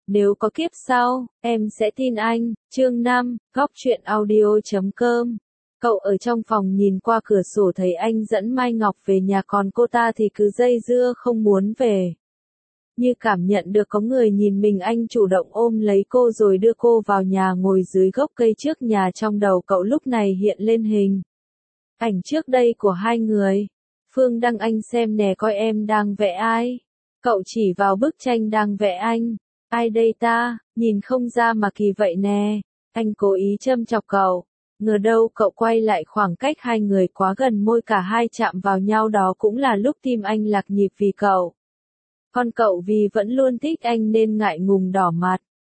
Nếu có kiếp sau, em sẽ tin anh. Chương 5, Góc truyện audio.com. Cậu ở trong phòng nhìn qua cửa sổ thấy anh dẫn Mai Ngọc về nhà, còn cô ta thì cứ dây dưa không muốn về. Như cảm nhận được có người nhìn mình, anh chủ động ôm lấy cô rồi đưa cô vào nhà ngồi dưới gốc cây trước nhà. Trong đầu cậu lúc này hiện lên hình ảnh trước đây của hai người. Phương Đăng, anh xem nè, coi em đang vẽ ai. Cậu chỉ vào bức tranh đang vẽ anh. Ai đây ta, nhìn không ra mà kỳ vậy nè. Anh cố ý châm chọc cậu. Ngờ đâu cậu quay lại, khoảng cách hai người quá gần, môi cả hai chạm vào nhau, đó cũng là lúc tim anh lạc nhịp vì cậu. Còn cậu vì vẫn luôn thích anh nên ngại ngùng đỏ mặt.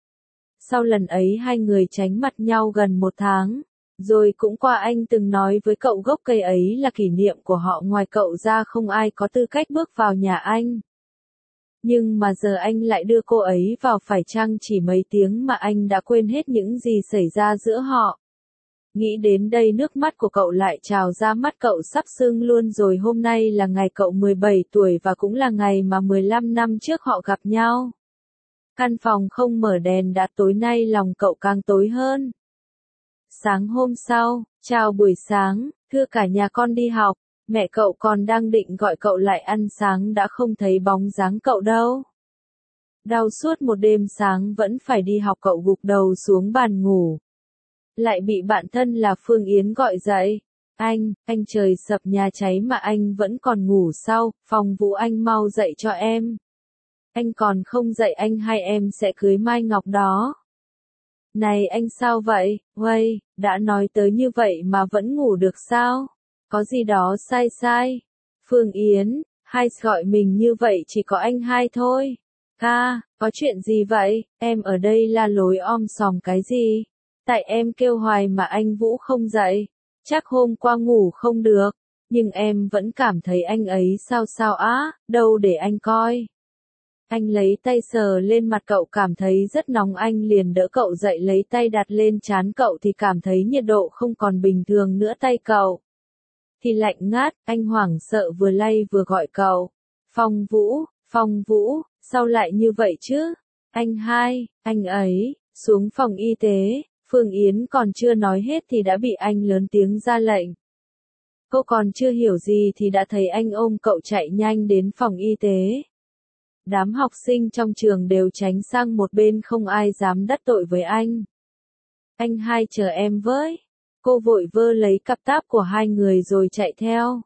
Sau lần ấy hai người tránh mặt nhau gần 1 tháng. Rồi cũng qua, anh từng nói với cậu gốc cây ấy là kỷ niệm của họ, ngoài cậu ra không ai có tư cách bước vào nhà anh. Nhưng mà giờ anh lại đưa cô ấy vào, phải chăng chỉ mấy tiếng mà anh đã quên hết những gì xảy ra giữa họ. Nghĩ đến đây nước mắt của cậu lại trào ra, mắt cậu sắp sưng luôn rồi. Hôm nay là ngày cậu 17 tuổi và cũng là ngày mà 15 năm trước họ gặp nhau. Căn phòng không mở đèn đã tối nay lòng cậu càng tối hơn. Sáng hôm sau, chào buổi sáng, thưa cả nhà, con đi học. Mẹ cậu còn đang định gọi cậu lại ăn sáng đã không thấy bóng dáng cậu đâu. Đau suốt một đêm sáng vẫn phải đi học, cậu gục đầu xuống bàn ngủ. Lại bị bạn thân là Phương Yến gọi dậy. Anh trời sập nhà cháy mà anh vẫn còn ngủ sao? Phong Vũ, anh mau dậy cho em. Anh còn không dậy anh hai em sẽ cưới Mai Ngọc đó. Này anh sao vậy? Uầy, đã nói tới như vậy mà vẫn ngủ được sao? Có gì đó sai. Phương Yến, hai gọi mình như vậy chỉ có anh hai thôi. Ca, có chuyện gì vậy? Em ở đây la lối om sòm cái gì? Tại em kêu hoài mà anh Vũ không dậy. Chắc hôm qua ngủ không được. Nhưng em vẫn cảm thấy anh ấy sao á, đâu để anh coi. Anh lấy tay sờ lên mặt cậu, cảm thấy rất nóng, anh liền đỡ cậu dậy, lấy tay đặt lên trán cậu thì cảm thấy nhiệt độ không còn bình thường nữa. Tay cậu thì lạnh ngát, anh hoảng sợ vừa lay vừa gọi cậu. Phong Vũ, sao lại như vậy chứ? Anh hai, anh ấy, xuống phòng y tế. Phương Yến còn chưa nói hết thì đã bị anh lớn tiếng ra lệnh. Cô còn chưa hiểu gì thì đã thấy anh ôm cậu chạy nhanh đến phòng y tế. Đám học sinh trong trường đều tránh sang một bên, không ai dám đắc tội với anh. Anh hai chờ em với. Cô vội vơ lấy cặp táp của hai người rồi chạy theo.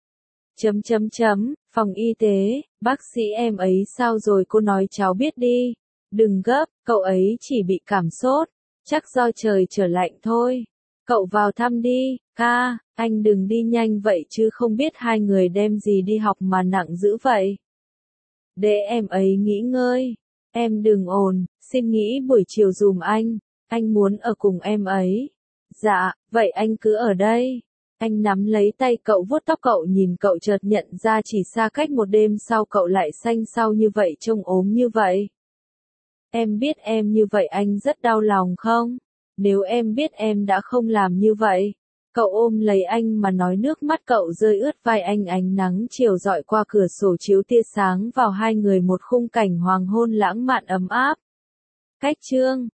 Phòng y tế, bác sĩ em ấy sao rồi? Cô nói cháu biết đi. Đừng gấp, cậu ấy chỉ bị cảm sốt. Chắc do trời trở lạnh thôi. Cậu vào thăm đi. Ca, anh đừng đi nhanh vậy chứ, không biết hai người đem gì đi học mà nặng dữ vậy. Để em ấy nghỉ ngơi. Em đừng ồn, xin nghỉ buổi chiều dùm anh muốn ở cùng em ấy. Dạ, vậy anh cứ ở đây. Anh nắm lấy tay cậu vuốt tóc cậu, nhìn cậu chợt nhận ra chỉ xa cách một đêm sau cậu lại xanh xao như vậy, trông ốm như vậy. Em biết em như vậy anh rất đau lòng không? Nếu em biết em đã không làm như vậy. Cậu ôm lấy anh mà nói, nước mắt cậu rơi ướt vai anh. Ánh nắng chiều rọi qua cửa sổ chiếu tia sáng vào hai người, một khung cảnh hoàng hôn lãng mạn ấm áp. Cách chương